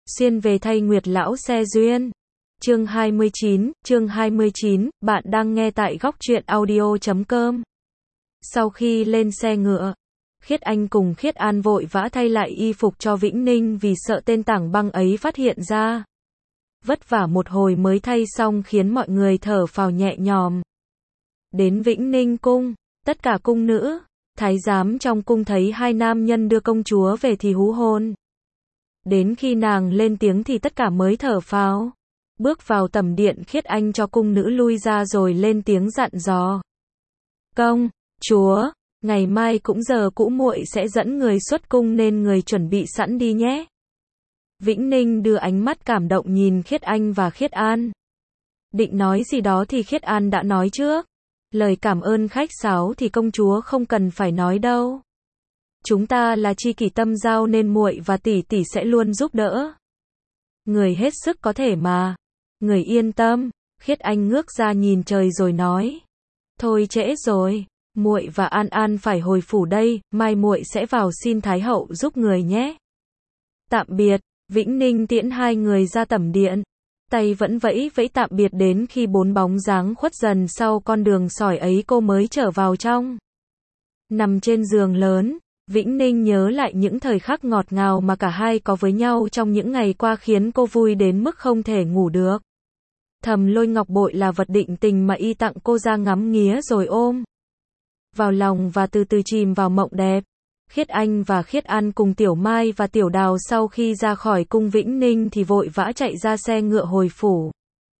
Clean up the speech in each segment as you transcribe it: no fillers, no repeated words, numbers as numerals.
xuyên về thay Nguyệt lão xe duyên. Chương 29, bạn đang nghe tại góc truyện audio.com. Sau khi lên xe ngựa, Khiết Anh cùng Khiết An vội vã thay lại y phục cho Vĩnh Ninh vì sợ tên tảng băng ấy phát hiện ra. Vất vả một hồi mới thay xong khiến mọi người thở phào nhẹ nhõm. Đến Vĩnh Ninh cung, tất cả cung nữ, thái giám trong cung thấy hai nam nhân đưa công chúa về thì hú hồn. Đến khi nàng lên tiếng thì tất cả mới thở phào. Bước vào tầm điện, Khiết Anh cho cung nữ lui ra rồi lên tiếng dặn dò. Công chúa, ngày mai cũng giờ cũ muội sẽ dẫn người xuất cung nên người chuẩn bị sẵn đi nhé. Vĩnh Ninh đưa ánh mắt cảm động nhìn Khiết Anh và Khiết An. Định nói gì đó thì Khiết An đã nói trước. Lời cảm ơn khách sáo thì công chúa không cần phải nói đâu. Chúng ta là tri kỷ tâm giao nên muội và tỷ tỷ sẽ luôn giúp đỡ. Người hết sức có thể mà. Người yên tâm. Khiết Anh ngước ra nhìn trời rồi nói. Thôi trễ rồi, muội và An An phải hồi phủ đây, mai muội sẽ vào xin Thái hậu giúp người nhé. Tạm biệt. Vĩnh Ninh tiễn hai người ra tẩm điện. Tay vẫn vẫy vẫy tạm biệt đến khi bốn bóng dáng khuất dần sau con đường sỏi ấy cô mới trở vào trong. Nằm trên giường lớn, Vĩnh Ninh nhớ lại những thời khắc ngọt ngào mà cả hai có với nhau trong những ngày qua khiến cô vui đến mức không thể ngủ được. Thầm lôi ngọc bội là vật định tình mà y tặng cô ra ngắm nghía rồi ôm vào lòng và từ từ chìm vào mộng đẹp. Khiết Anh và Khiết An cùng Tiểu Mai và Tiểu Đào sau khi ra khỏi cung Vĩnh Ninh thì vội vã chạy ra xe ngựa hồi phủ.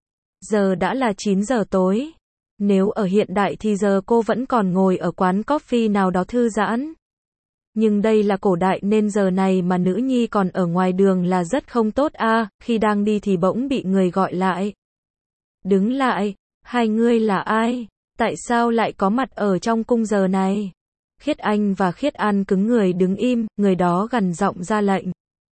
Giờ đã là 9 giờ tối. Nếu ở hiện đại thì giờ cô vẫn còn ngồi ở quán coffee nào đó thư giãn. Nhưng đây là cổ đại nên giờ này mà nữ nhi còn ở ngoài đường là rất không tốt a. Khi đang đi thì bỗng bị người gọi lại. Đứng lại, hai ngươi là ai? Tại sao lại có mặt ở trong cung giờ này? Khiết Anh và Khiết An cứng người đứng im, người đó gằn giọng ra lệnh.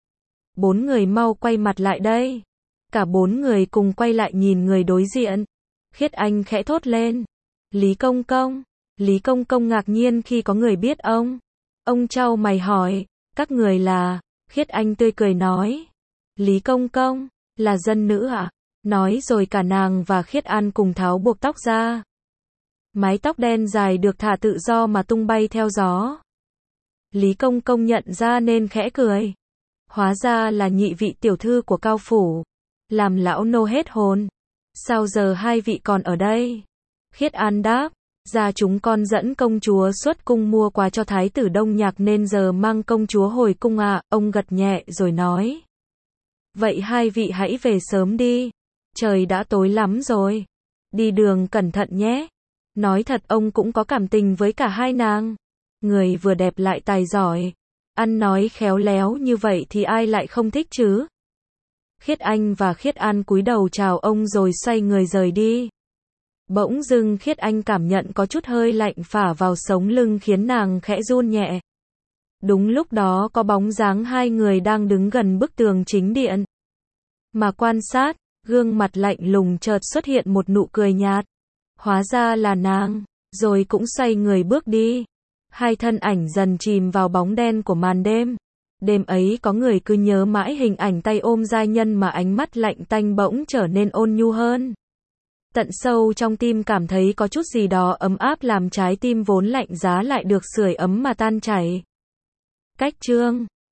Bốn người mau quay mặt lại đây. Cả bốn người cùng quay lại nhìn người đối diện. Khiết Anh khẽ thốt lên. Lý Công Công. Lý Công Công ngạc nhiên khi có người biết ông. Ông chau mày hỏi, các người là? Khiết Anh tươi cười nói. Lý Công Công, là dân nữ ạ? Nói rồi cả nàng và Khiết An cùng tháo buộc tóc ra. Mái tóc đen dài được thả tự do mà tung bay theo gió. Lý Công Công nhận ra nên khẽ cười. Hóa ra là nhị vị tiểu thư của Cao phủ. Làm lão nô hết hồn. Sao giờ hai vị còn ở đây? Khiết An đáp. Gia chúng con dẫn công chúa xuất cung mua quà cho thái tử Đông Nhạc nên giờ mang công chúa hồi cung ạ. Ông gật nhẹ rồi nói. Vậy hai vị hãy về sớm đi. Trời đã tối lắm rồi. Đi đường cẩn thận nhé. Nói thật ông cũng có cảm tình với cả hai nàng. Người vừa đẹp lại tài giỏi. Ăn nói khéo léo như vậy thì ai lại không thích chứ? Khiết Anh và Khiết An cúi đầu chào ông rồi xoay người rời đi. Bỗng dưng Khiết Anh cảm nhận có chút hơi lạnh phả vào sống lưng khiến nàng khẽ run nhẹ. Đúng lúc đó có bóng dáng hai người đang đứng gần bức tường chính điện. Mà quan sát, gương mặt lạnh lùng chợt xuất hiện một nụ cười nhạt. Hóa ra là nàng, rồi cũng xoay người bước đi. Hai thân ảnh dần chìm vào bóng đen của màn đêm. Đêm ấy có người cứ nhớ mãi hình ảnh tay ôm giai nhân mà ánh mắt lạnh tanh bỗng trở nên ôn nhu hơn. Tận sâu trong tim cảm thấy có chút gì đó ấm áp làm trái tim vốn lạnh giá lại được sưởi ấm mà tan chảy. Cách chương